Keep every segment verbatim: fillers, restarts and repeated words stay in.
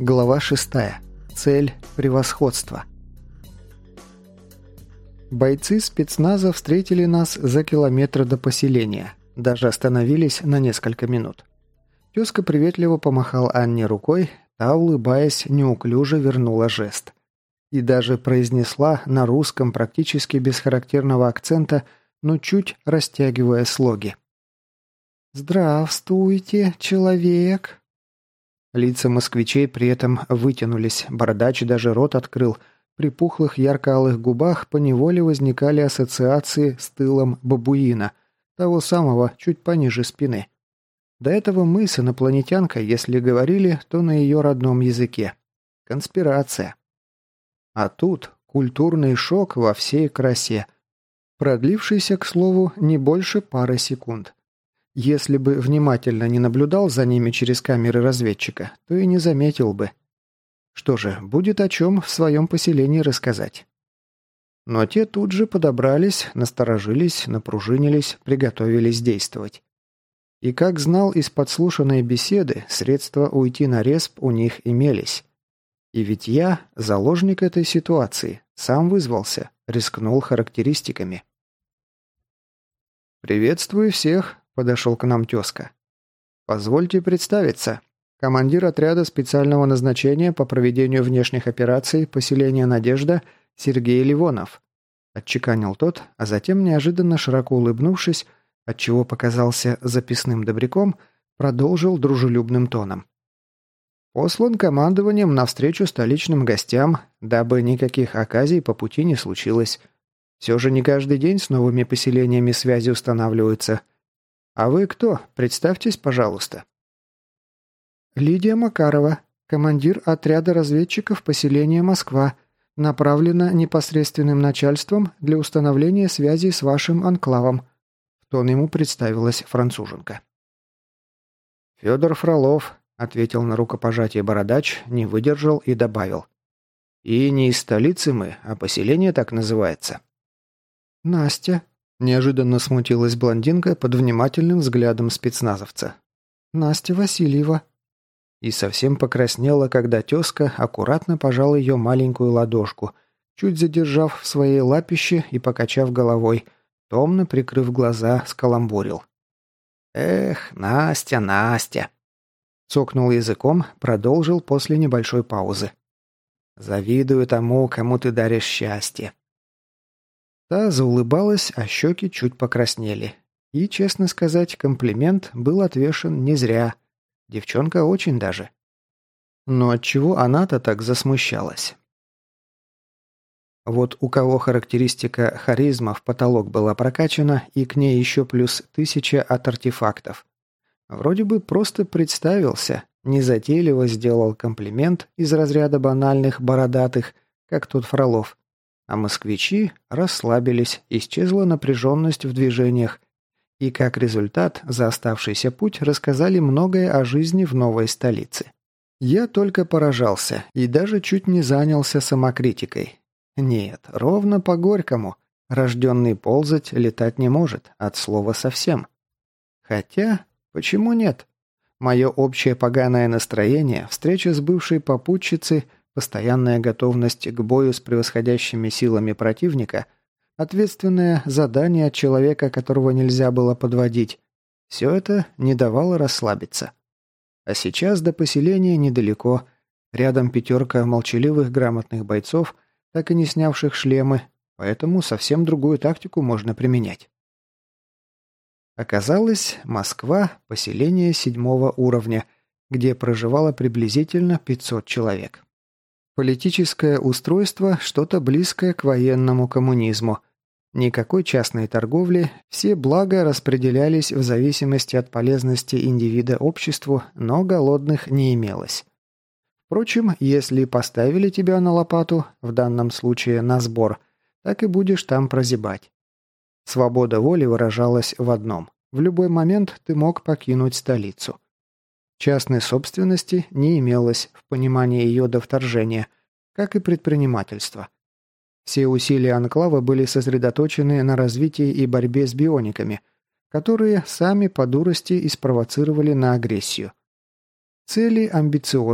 Глава шестая. Цель – превосходство. Бойцы спецназа встретили нас за километр до поселения. Даже остановились на несколько минут. Тезка приветливо помахал Анне рукой, та, улыбаясь, неуклюже вернула жест. И даже произнесла на русском практически без характерного акцента, но чуть растягивая слоги. «Здравствуйте, человек!» Лица москвичей при этом вытянулись, бородач даже рот открыл. При пухлых ярко-алых губах поневоле возникали ассоциации с тылом бабуина, того самого, чуть пониже спины. До этого мы с инопланетянкой, если говорили, то на ее родном языке. Конспирация. А тут культурный шок во всей красе, продлившийся, к слову, не больше пары секунд. Если бы внимательно не наблюдал за ними через камеры разведчика, то и не заметил бы. Что же, будет о чем в своем поселении рассказать. Но те тут же подобрались, насторожились, напружинились, приготовились действовать. И как знал из подслушанной беседы, средства уйти на респ у них имелись. И ведь я, заложник этой ситуации, сам вызвался, рискнул характеристиками. «Приветствую всех», — подошел к нам тезка. «Позвольте представиться. Командир отряда специального назначения по проведению внешних операций поселения «Надежда» Сергей Ливонов», — отчеканил тот, а затем, неожиданно широко улыбнувшись, отчего показался записным добряком, продолжил дружелюбным тоном. «Послан командованием навстречу столичным гостям, дабы никаких оказий по пути не случилось. Все же не каждый день с новыми поселениями связи устанавливаются. А вы кто? Представьтесь, пожалуйста». «Лидия Макарова, командир отряда разведчиков поселения Москва, направлена непосредственным начальством для установления связи с вашим анклавом», в тон ему представилась француженка. «Федор Фролов», — ответил на рукопожатие бородач, не выдержал и добавил. «И не из столицы мы, а поселение так называется». «Настя», — неожиданно смутилась блондинка под внимательным взглядом спецназовца. «Настя Васильева». И совсем покраснела, когда тезка аккуратно пожал ее маленькую ладошку, чуть задержав в своей лапище и покачав головой, томно прикрыв глаза, скаламбурил. «Эх, Настя, Настя!» Цокнул языком, продолжил после небольшой паузы. «Завидую тому, кому ты даришь счастье». Та заулыбалась, а щеки чуть покраснели. И, честно сказать, комплимент был отвешен не зря. Девчонка очень даже. Но отчего она-то так засмущалась? Вот у кого характеристика харизма в потолок была прокачана, и к ней еще плюс тысяча от артефактов. Вроде бы просто представился, незатейливо сделал комплимент из разряда банальных бородатых, как тот Фролов. А москвичи расслабились, исчезла напряженность в движениях, и как результат за оставшийся путь рассказали многое о жизни в новой столице. Я только поражался и даже чуть не занялся самокритикой. Нет, ровно по-горькому. Рожденный ползать летать не может, от слова совсем. Хотя, почему нет? Мое общее поганое настроение, встреча с бывшей попутчицей, постоянная готовность к бою с превосходящими силами противника, ответственное задание от человека, которого нельзя было подводить, все это не давало расслабиться. А сейчас до поселения недалеко, рядом пятерка молчаливых грамотных бойцов, так и не снявших шлемы, поэтому совсем другую тактику можно применять. Оказалось, Москва – поселение седьмого уровня, где проживало приблизительно пятьсот человек. Политическое устройство – что-то близкое к военному коммунизму. Никакой частной торговли, все блага распределялись в зависимости от полезности индивида обществу, но голодных не имелось. Впрочем, если поставили тебя на лопату, в данном случае на сбор, так и будешь там прозябать. Свобода воли выражалась в одном – в любой момент ты мог покинуть столицу. Частной собственности не имелось в понимании ее до вторжения, как и предпринимательства. Все усилия анклава были сосредоточены на развитии и борьбе с биониками, которые сами по дурости и спровоцировали на агрессию. Цели амбициозны,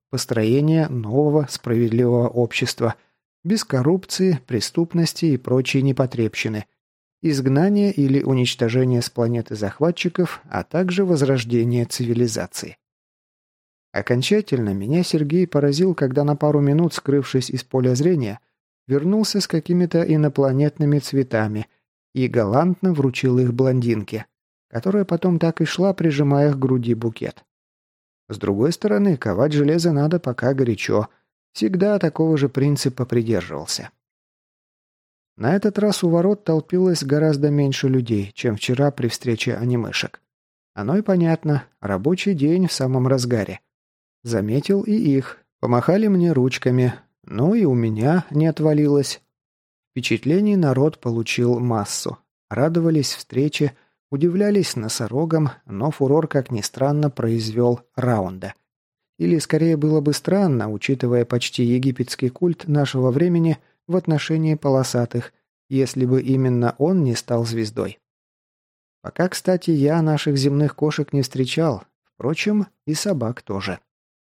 построение нового справедливого общества, без коррупции, преступности и прочей непотребщины, изгнание или уничтожение с планеты захватчиков, а также возрождение цивилизации. Окончательно меня Сергей поразил, когда на пару минут, скрывшись из поля зрения, вернулся с какими-то инопланетными цветами и галантно вручил их блондинке, которая потом так и шла, прижимая к груди букет. С другой стороны, ковать железо надо пока горячо. Всегда такого же принципа придерживался. На этот раз у ворот толпилось гораздо меньше людей, чем вчера при встрече анимешек. Оно и понятно, рабочий день в самом разгаре. Заметил и их, помахали мне ручками, ну и у меня не отвалилось. Впечатлений народ получил массу. Радовались встрече, удивлялись носорогам, но фурор, как ни странно, произвел Раунда. Или, скорее, было бы странно, учитывая почти египетский культ нашего времени в отношении полосатых, если бы именно он не стал звездой. Пока, кстати, я наших земных кошек не встречал, впрочем, и собак тоже.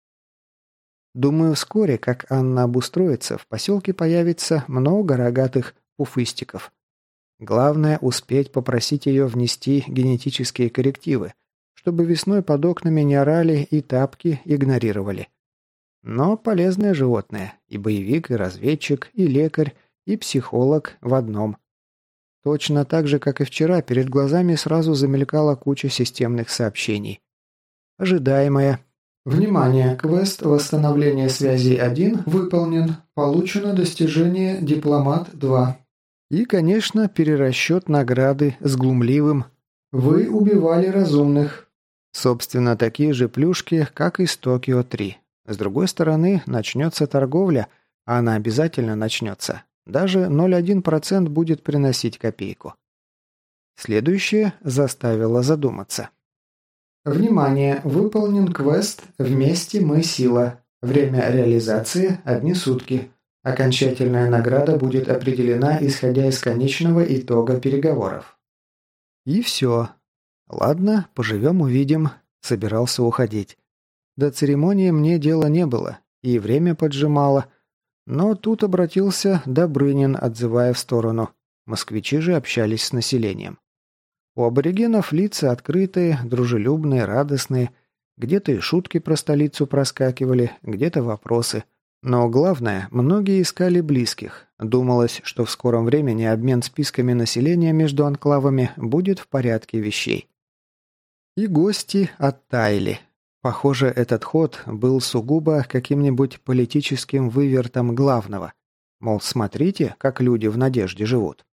Думаю, вскоре, как Анна обустроится, в поселке появится много рогатых пуфыстиков. Главное – успеть попросить ее внести генетические коррективы, чтобы весной под окнами не орали и тапки игнорировали. Но полезное животное – и боевик, и разведчик, и лекарь, и психолог в одном. Точно так же, как и вчера, перед глазами сразу замелькала куча системных сообщений. Ожидаемое. Внимание! Квест «Восстановление связей один» выполнен. Получено достижение «Дипломат два». И, конечно, перерасчет награды с глумливым «Вы убивали разумных». Собственно, такие же плюшки, как и с Токио три. С другой стороны, начнется торговля, а она обязательно начнется. Даже ноль целых одна десятая процента будет приносить копейку. Следующее заставило задуматься. Внимание! Выполнен квест «Вместе мы сила». Время реализации – одни сутки. Окончательная награда будет определена, исходя из конечного итога переговоров. И все. Ладно, поживем-увидим. Собирался уходить. До церемонии мне дела не было, и время поджимало. Но тут обратился Добрынин, отзывая в сторону. Москвичи же общались с населением. У аборигенов лица открытые, дружелюбные, радостные. Где-то и шутки про столицу проскакивали, где-то вопросы. Но главное, многие искали близких. Думалось, что в скором времени обмен списками населения между анклавами будет в порядке вещей. И гости оттаяли. Похоже, этот ход был сугубо каким-нибудь политическим вывертом главного. Мол, смотрите, как люди в надежде живут.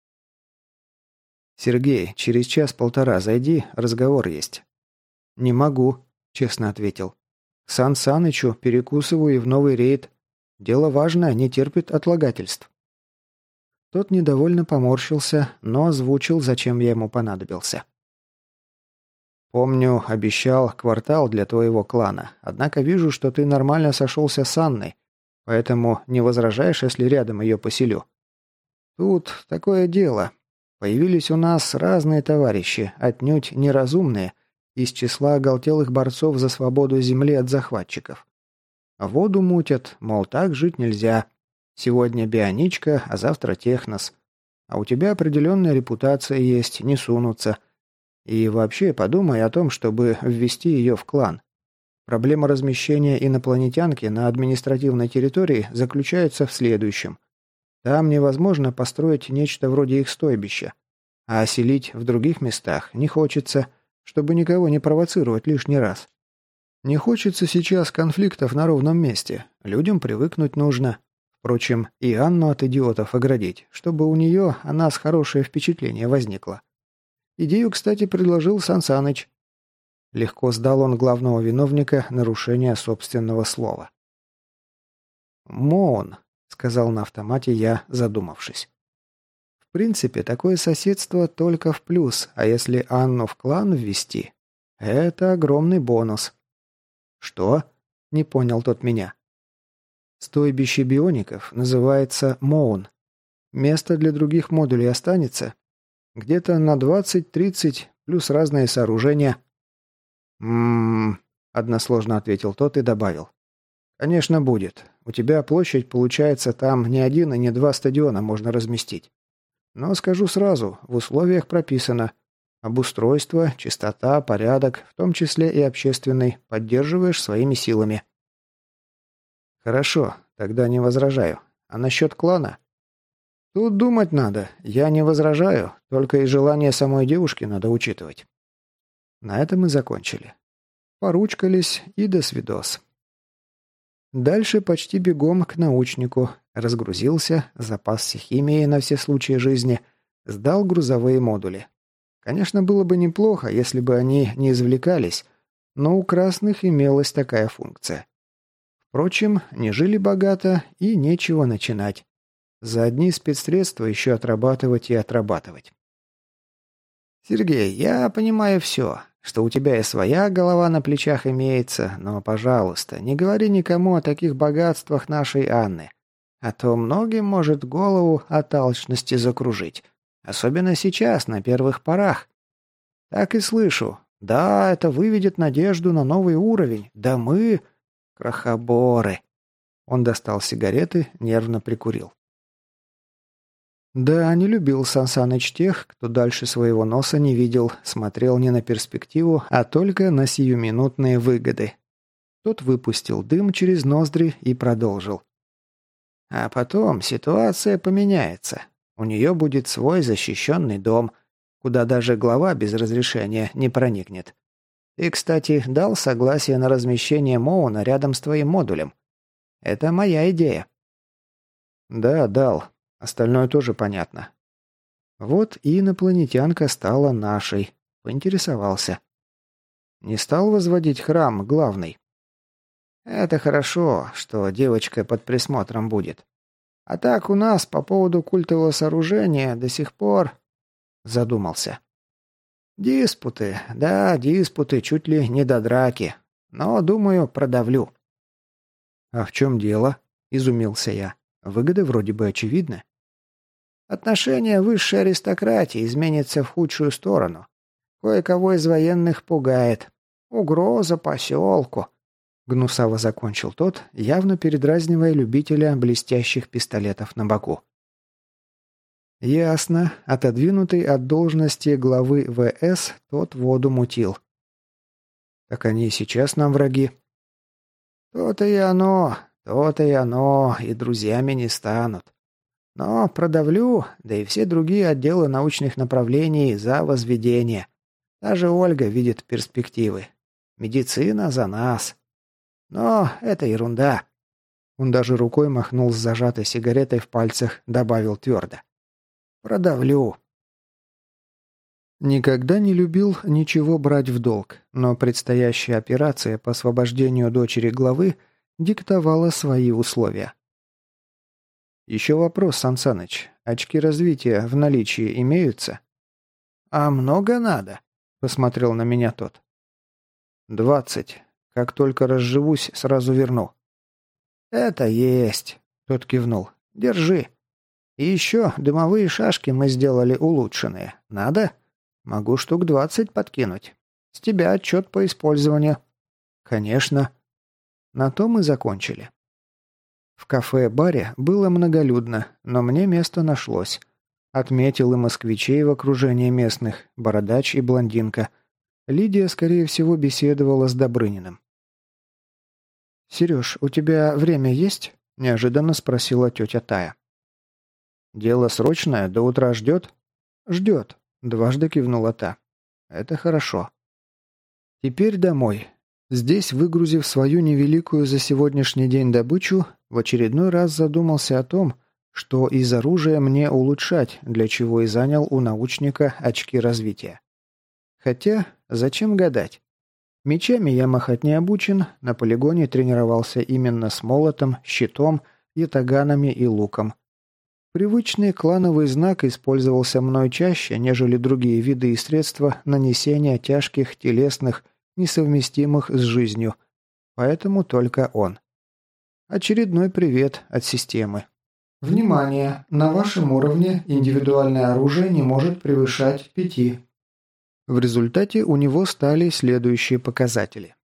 «Сергей, через час-полтора зайди, разговор есть». «Не могу», — честно ответил. «К Сан Санычу перекусываю и в новый рейд. Дело важное, не терпит отлагательств». Тот недовольно поморщился, но озвучил, зачем я ему понадобился. «Помню, обещал квартал для твоего клана, однако вижу, что ты нормально сошелся с Анной, поэтому не возражаешь, если рядом ее поселю. Тут такое дело. Появились у нас разные товарищи, отнюдь неразумные, из числа оголтелых борцов за свободу земли от захватчиков. Воду мутят, мол, так жить нельзя. Сегодня Бионичка, а завтра Технос. А у тебя определенная репутация есть, не сунутся. И вообще подумай о том, чтобы ввести ее в клан. Проблема размещения инопланетянки на административной территории заключается в следующем. Там невозможно построить нечто вроде их стойбища. А оселить в других местах не хочется, чтобы никого не провоцировать лишний раз. Не хочется сейчас конфликтов на ровном месте. Людям привыкнуть нужно. Впрочем, и Анну от идиотов оградить, чтобы у нее о нас хорошее впечатление возникло. Идею, кстати, предложил Сан Саныч. Легко сдал он главного виновника нарушения собственного слова. «Моон», — сказал на автомате я, задумавшись. В принципе, такое соседство только в плюс, а если Анну в клан ввести, это огромный бонус. «Что?» — не понял тот меня. Стойбище биоников называется Моун. Место для других модулей останется? Где-то на двадцать-тридцать, плюс разные сооружения. «М-м-м», односложно ответил тот и добавил. «Конечно, будет. У тебя площадь, получается, там не один и не два стадиона можно разместить. Но скажу сразу, в условиях прописано: обустройство, чистота, порядок, в том числе и общественный, поддерживаешь своими силами». «Хорошо, тогда не возражаю. А насчет клана?» «Тут думать надо. Я не возражаю, только и желание самой девушки надо учитывать». На этом мы закончили. Поручкались и до свидос. Дальше почти бегом к научнику. Разгрузился, запасся химией на все случаи жизни, сдал грузовые модули. Конечно, было бы неплохо, если бы они не извлекались, но у красных имелась такая функция. Впрочем, не жили богато и нечего начинать. За одни спецсредства еще отрабатывать и отрабатывать. «Сергей, я понимаю все, что у тебя и своя голова на плечах имеется, но, пожалуйста, не говори никому о таких богатствах нашей Анны, а то многим может голову от алчности закружить, особенно сейчас, на первых порах. Так и слышу. Да, это выведет надежду на новый уровень, да мы... крохоборы». Он достал сигареты, нервно прикурил. Да, не любил Сан Саныч тех, кто дальше своего носа не видел, смотрел не на перспективу, а только на сиюминутные выгоды. Тот выпустил дым через ноздри и продолжил. А потом ситуация поменяется. У нее будет свой защищенный дом, куда даже глава без разрешения не проникнет. Ты, кстати, дал согласие на размещение Моуна рядом с твоим модулем. Это моя идея. Да, дал. Остальное тоже понятно. Вот и инопланетянка стала нашей. Поинтересовался. Не стал возводить храм главный. Это хорошо, что девочка под присмотром будет. А так у нас по поводу культового сооружения до сих пор... Задумался. Диспуты, да, диспуты, чуть ли не до драки. Но, думаю, продавлю. А в чем дело? Изумился я. Выгоды вроде бы очевидны. Отношение высшей аристократии изменится в худшую сторону. Кое-кого из военных пугает. Угроза поселку. Гнусаво закончил тот, явно передразнивая любителя блестящих пистолетов на боку. Ясно. Отодвинутый от должности главы ВС, тот воду мутил. Так они и сейчас нам враги. То-то и оно, то-то и оно, и друзьями не станут. Но продавлю, да и все другие отделы научных направлений за возведение. Даже Ольга видит перспективы. Медицина за нас. Но это ерунда. Он даже рукой махнул с зажатой сигаретой в пальцах, добавил твердо. Продавлю. Никогда не любил ничего брать в долг, но предстоящая операция по освобождению дочери главы диктовала свои условия. «Еще вопрос, Сан Саныч. Очки развития в наличии имеются?» «А много надо?» – посмотрел на меня тот. «Двадцать. Как только разживусь, сразу верну». «Это есть», – тот кивнул. «Держи. И еще дымовые шашки мы сделали улучшенные. Надо? Могу штук двадцать подкинуть. С тебя отчет по использованию». «Конечно». На то мы закончили. В кафе-баре было многолюдно, но мне место нашлось. Отметил и москвичей в окружении местных, бородач и блондинка. Лидия, скорее всего, беседовала с Добрыниным. «Сереж, у тебя время есть?» – неожиданно спросила тетя Тая. «Дело срочное, до утра ждет?» «Ждет», – дважды кивнула та. «Это хорошо». Теперь домой. Здесь, выгрузив свою невеликую за сегодняшний день добычу, в очередной раз задумался о том, что из оружия мне улучшать, для чего и занял у научника очки развития. Хотя, зачем гадать? Мечами я махать не обучен, на полигоне тренировался именно с молотом, щитом, ятаганами и луком. Привычный клановый знак использовался мной чаще, нежели другие виды и средства нанесения тяжких телесных, несовместимых с жизнью, поэтому только он. Очередной привет от системы. Внимание! На вашем уровне индивидуальное оружие не может превышать пяти. В результате у него стали следующие показатели.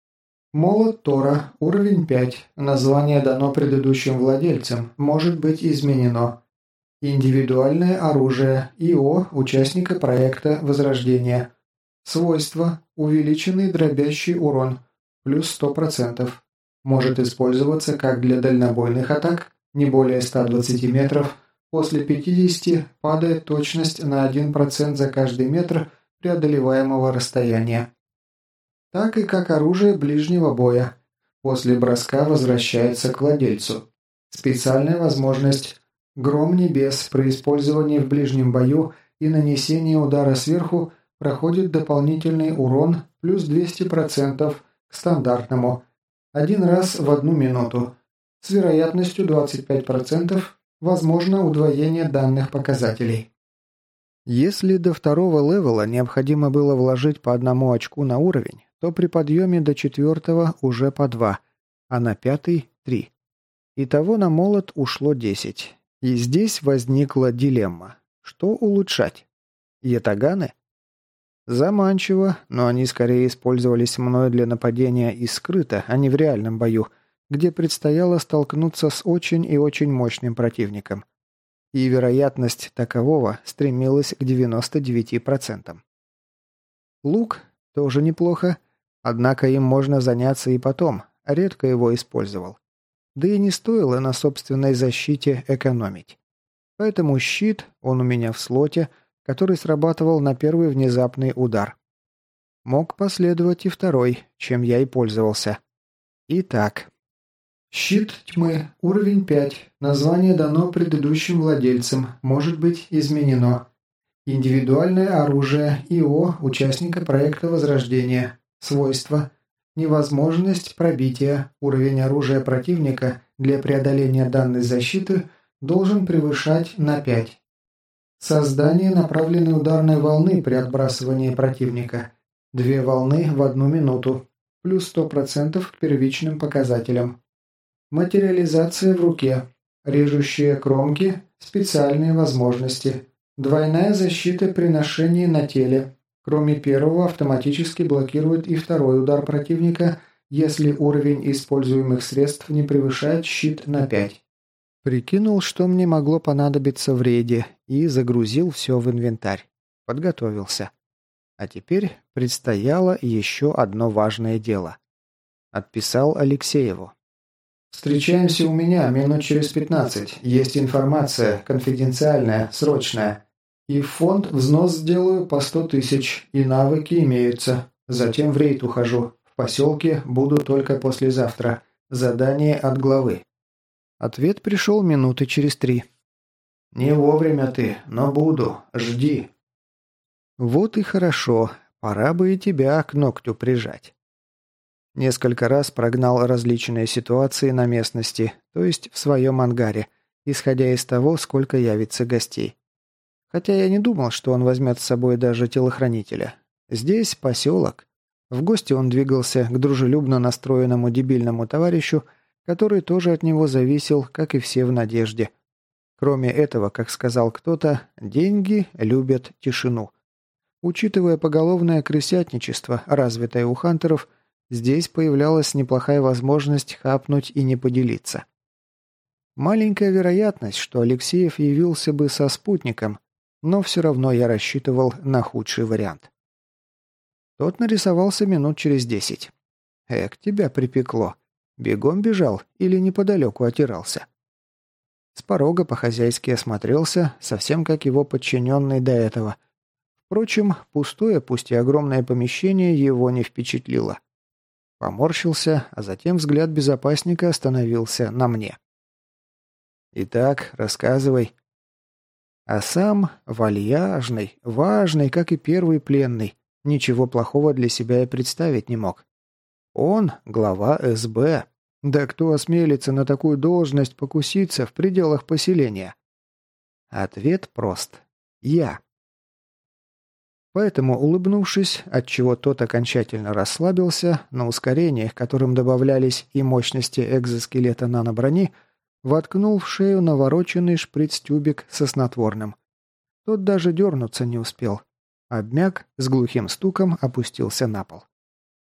Молот Тора, уровень пять. Название дано предыдущим владельцам, может быть изменено. Индивидуальное оружие, ИО, участника проекта Возрождение. Свойства: увеличенный дробящий урон, плюс сто процентов. Может использоваться как для дальнобойных атак, не более ста двадцати метров. После пятидесяти падает точность на один процент за каждый метр преодолеваемого расстояния. Так и как оружие ближнего боя. После броска возвращается к владельцу. Специальная возможность: Гром небес при использовании в ближнем бою и нанесении удара сверху проходит дополнительный урон плюс двести процентов к стандартному. Один раз в одну минуту. С вероятностью двадцать пять процентов возможно удвоение данных показателей. Если до второго левела необходимо было вложить по одному очку на уровень, то при подъеме до четвертого уже по два, а на пятый – три. Итого на молот ушло десять. И здесь возникла дилемма. Что улучшать? Ятаганы? Заманчиво, но они скорее использовались мной для нападения и скрыто, а не в реальном бою, где предстояло столкнуться с очень и очень мощным противником. И вероятность такового стремилась к девяноста девяти процентам. Лук тоже неплохо, однако им можно заняться и потом, редко его использовал. Да и не стоило на собственной защите экономить. Поэтому щит, он у меня в слоте, который срабатывал на первый внезапный удар. Мог последовать и второй, чем я и пользовался. Итак. Щит тьмы, уровень пять. Название дано предыдущим владельцам, может быть изменено. Индивидуальное оружие, ИО, участника проекта Возрождение. Свойства: невозможность пробития. Уровень оружия противника для преодоления данной защиты должен превышать на пять. Создание направленной ударной волны при отбрасывании противника. Две волны в одну минуту. Плюс сто процентов к первичным показателям. Материализация в руке. Режущие кромки. Специальные возможности. Двойная защита при ношении на теле. Кроме первого, автоматически блокирует и второй удар противника, если уровень используемых средств не превышает щит на пять. Прикинул, что мне могло понадобиться в рейде, и загрузил все в инвентарь. Подготовился. А теперь предстояло еще одно важное дело. Отписал Алексееву. «Встречаемся у меня минут через пятнадцать. Есть информация, конфиденциальная, срочная. И в фонд взнос сделаю по сто тысяч, и навыки имеются. Затем в рейд ухожу. В поселке буду только послезавтра. Задание от главы». Ответ пришел минуты через три. «Не вовремя ты, но буду. Жди». Вот и хорошо. Пора бы и тебя к ногтю прижать. Несколько раз прогнал различные ситуации на местности, то есть в своем ангаре, исходя из того, сколько явится гостей. Хотя я не думал, что он возьмет с собой даже телохранителя. Здесь поселок. В гости он двигался к дружелюбно настроенному дебильному товарищу, который тоже от него зависел, как и все в Надежде. Кроме этого, как сказал кто-то, деньги любят тишину. Учитывая поголовное крысятничество, развитое у хантеров, здесь появлялась неплохая возможность хапнуть и не поделиться. Маленькая вероятность, что Алексеев явился бы со спутником, но все равно я рассчитывал на худший вариант. Тот нарисовался минут через десять. Эк, тебя припекло. Бегом бежал или неподалеку отирался? С порога по-хозяйски осмотрелся, совсем как его подчиненный до этого. Впрочем, пустое, пусть и огромное помещение его не впечатлило. Поморщился, а затем взгляд безопасника остановился на мне. «Итак, рассказывай». А сам вальяжный, важный, как и первый пленный, ничего плохого для себя и представить не мог. Он глава эс бэ. Да кто осмелится на такую должность покуситься в пределах поселения? Ответ прост. Я. Поэтому, улыбнувшись, отчего тот окончательно расслабился, на ускорениях, которым добавлялись и мощности экзоскелета наноброни, воткнул в шею навороченный шприц-тюбик со снотворным. Тот даже дернуться не успел. Обмяк, с глухим стуком опустился на пол.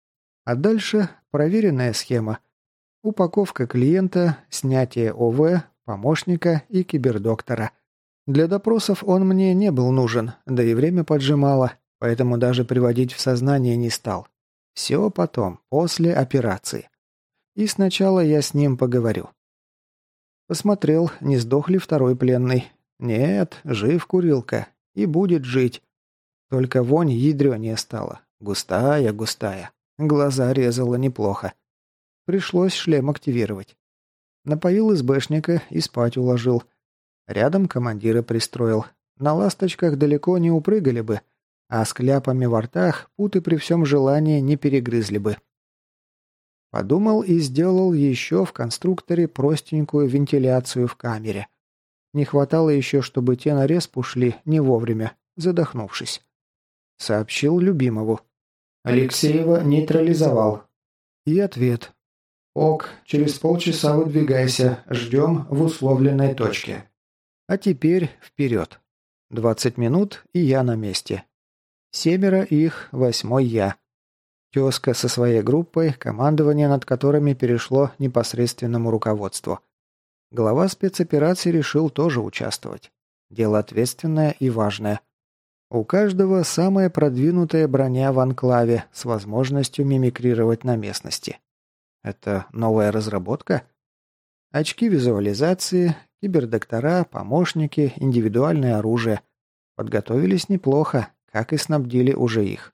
А дальше проверенная схема. Упаковка клиента, снятие ОВ, помощника и кибердоктора. Для допросов он мне не был нужен, да и время поджимало, поэтому даже приводить в сознание не стал. Все потом, после операции. И сначала я с ним поговорю. Посмотрел, не сдох ли второй пленный. Нет, жив курилка. И будет жить. Только вонь ядрёнее стала. Густая, густая. Глаза резала неплохо. Пришлось шлем активировать. Напоил СБшника и спать уложил. Рядом командира пристроил. На ласточках далеко не упрыгали бы, а с кляпами во ртах путы при всем желании не перегрызли бы. Подумал и сделал еще в конструкторе простенькую вентиляцию в камере. Не хватало еще, чтобы те на респ ушли не вовремя, задохнувшись. Сообщил любимому. Алексеева нейтрализовал. И ответ. Ок, через полчаса выдвигайся, ждем в условленной точке. А теперь вперед. Двадцать минут, и я на месте. Семеро их, восьмой я. Тезка со своей группой, командование над которыми перешло непосредственному руководству. Глава спецоперации решил тоже участвовать. Дело ответственное и важное. У каждого самая продвинутая броня в анклаве с возможностью мимикрировать на местности. Это новая разработка? Очки визуализации, кибердоктора, помощники, индивидуальное оружие. Подготовились неплохо, как и снабдили уже их.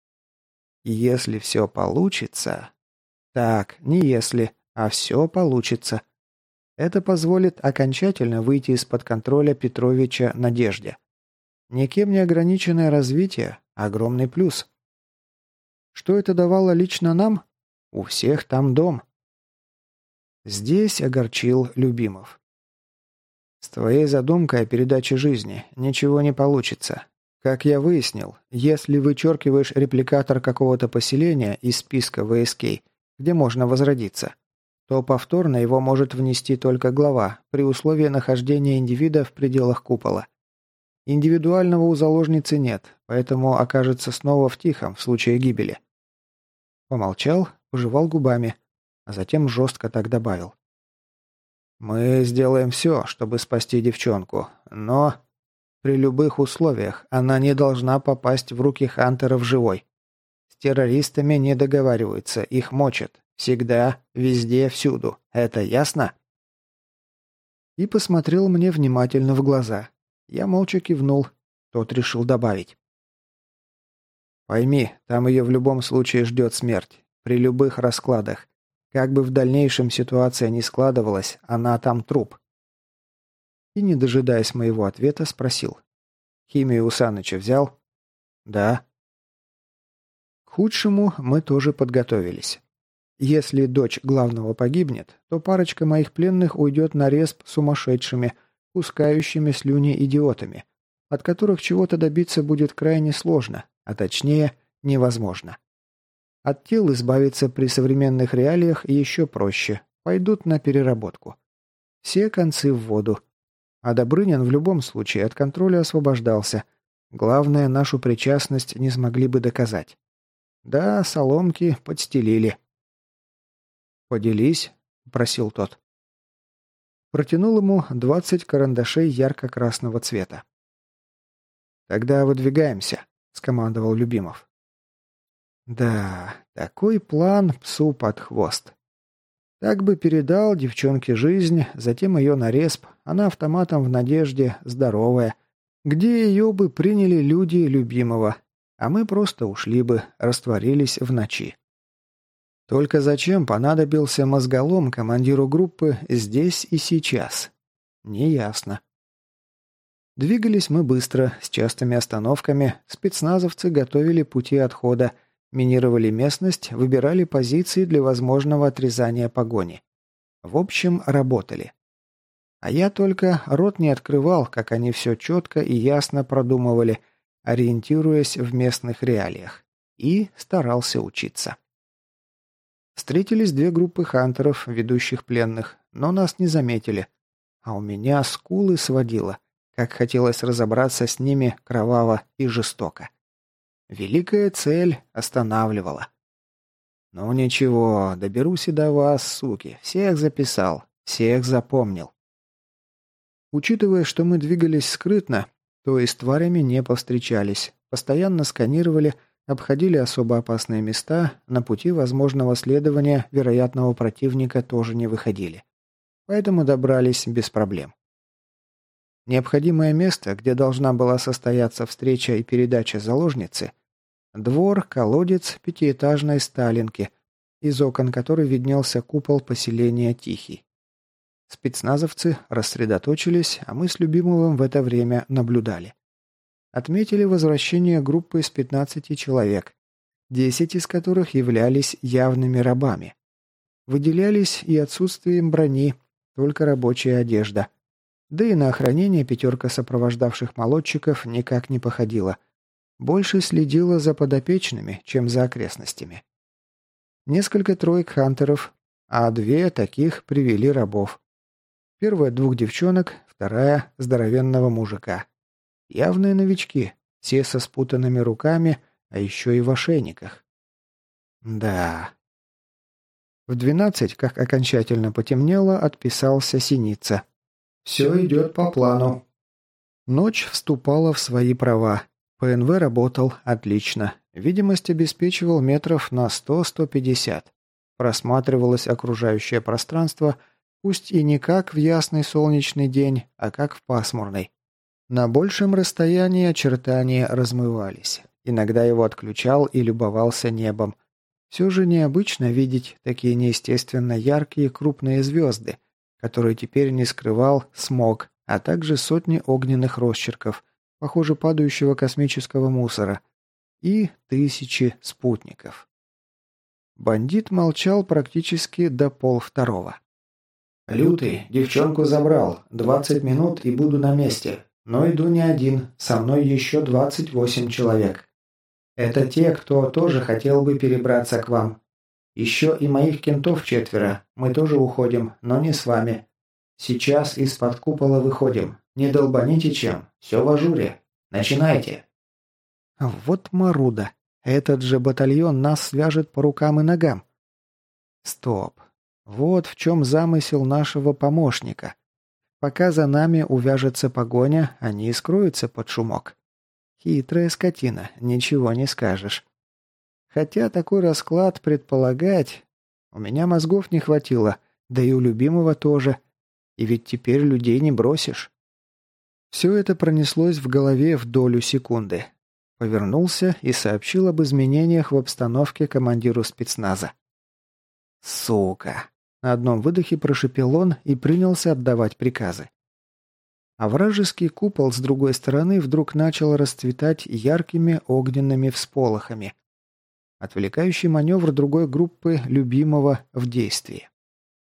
Если все получится... Так, не если, а все получится. Это позволит окончательно выйти из-под контроля Петровича Надежде. Никем не ограниченное развитие – огромный плюс. Что это давало лично нам? У всех там дом. Здесь огорчил Любимов. С твоей задумкой о передаче жизни ничего не получится. Как я выяснил, если вычеркиваешь репликатор какого-то поселения из списка ви эс кей, где можно возродиться, то повторно его может внести только глава при условии нахождения индивида в пределах купола. Индивидуального у заложницы нет, поэтому окажется снова в тихом в случае гибели. Помолчал, пожевал губами, а затем жестко так добавил. «Мы сделаем все, чтобы спасти девчонку, но при любых условиях она не должна попасть в руки хантеров живой. С террористами не договариваются, их мочат. Всегда, везде, всюду. Это ясно?» И посмотрел мне внимательно в глаза. Я молча кивнул. Тот решил добавить. «Пойми, там ее в любом случае ждет смерть. При любых раскладах. Как бы в дальнейшем ситуация ни складывалась, она там труп». И, не дожидаясь моего ответа, спросил. «Химию у Саныча взял?» «Да». К худшему мы тоже подготовились. Если дочь главного погибнет, то парочка моих пленных уйдет на респ сумасшедшими, пускающими слюни идиотами, от которых чего-то добиться будет крайне сложно, а точнее невозможно. От тел избавиться при современных реалиях еще проще, пойдут на переработку. Все концы в воду. А Добрынин в любом случае от контроля освобождался. Главное, нашу причастность не смогли бы доказать. Да, соломки подстелили. «Поделись», — просил тот. Протянул ему двадцать карандашей ярко-красного цвета. «Тогда выдвигаемся», — скомандовал Любимов. Да, такой план псу под хвост. Так бы передал девчонке жизнь, затем ее на респ, она автоматом в Надежде, здоровая, где ее бы приняли люди Любимого, а мы просто ушли бы, растворились в ночи. Только зачем понадобился мозголом командиру группы здесь и сейчас? Неясно. Двигались мы быстро, с частыми остановками, спецназовцы готовили пути отхода, минировали местность, выбирали позиции для возможного отрезания погони. В общем, работали. А я только рот не открывал, как они все четко и ясно продумывали, ориентируясь в местных реалиях. И старался учиться. Встретились две группы хантеров, ведущих пленных, но нас не заметили. А у меня скулы сводило, как хотелось разобраться с ними кроваво и жестоко. Великая цель останавливала. «Ну ничего, доберусь и до вас, суки. Всех записал, всех запомнил». Учитывая, что мы двигались скрытно, то и с тварями не повстречались, постоянно сканировали, обходили особо опасные места, на пути возможного следования вероятного противника тоже не выходили. Поэтому добрались без проблем. Необходимое место, где должна была состояться встреча и передача заложницы – двор, колодец пятиэтажной сталинки, из окон которой виднелся купол поселения Тихий. Спецназовцы рассредоточились, а мы с Любимовым в это время наблюдали. Отметили возвращение группы из пятнадцати человек, десять из которых являлись явными рабами. Выделялись и отсутствием брони, только рабочая одежда. Да и на охранение пятерка сопровождавших молодчиков никак не походила. Больше следила за подопечными, чем за окрестностями. Несколько троек хантеров, а две таких привели рабов. Первая двух девчонок, вторая здоровенного мужика. Явные новички, все со спутанными руками, а еще и в ошейниках. Да. В двенадцать, как окончательно потемнело, отписался Синица. «Все идет по плану». Ночь вступала в свои права. ПНВ работал отлично. Видимость обеспечивал метров на сто - сто пятьдесят. Просматривалось окружающее пространство, пусть и не как в ясный солнечный день, а как в пасмурный. На большем расстоянии очертания размывались. Иногда его отключал и любовался небом. Все же необычно видеть такие неестественно яркие крупные звезды, которые теперь не скрывал смог, а также сотни огненных росчерков, похоже, падающего космического мусора, и тысячи спутников. Бандит молчал практически до полвторого. «Лютый, девчонку забрал. Двадцать минут и буду на месте. Но иду не один, со мной еще двадцать восемь человек. Это те, кто тоже хотел бы перебраться к вам. Еще и моих кентов четверо. Мы тоже уходим, но не с вами. Сейчас из-под купола выходим. Не долбаните чем. Все в ажуре. Начинайте». Вот маруда. Этот же батальон нас свяжет по рукам и ногам. Стоп. Вот в чем замысел нашего помощника. Пока за нами увяжется погоня, они и скроются под шумок. Хитрая скотина, ничего не скажешь. Хотя такой расклад предполагать... У меня мозгов не хватило, да и у любимого тоже. И ведь теперь людей не бросишь. Все это пронеслось в голове в долю секунды. Повернулся и сообщил об изменениях в обстановке командиру спецназа. «Сука!» На одном выдохе прошипел он и принялся отдавать приказы. А вражеский купол с другой стороны вдруг начал расцветать яркими огненными всполохами. Отвлекающий маневр другой группы любимого в действии.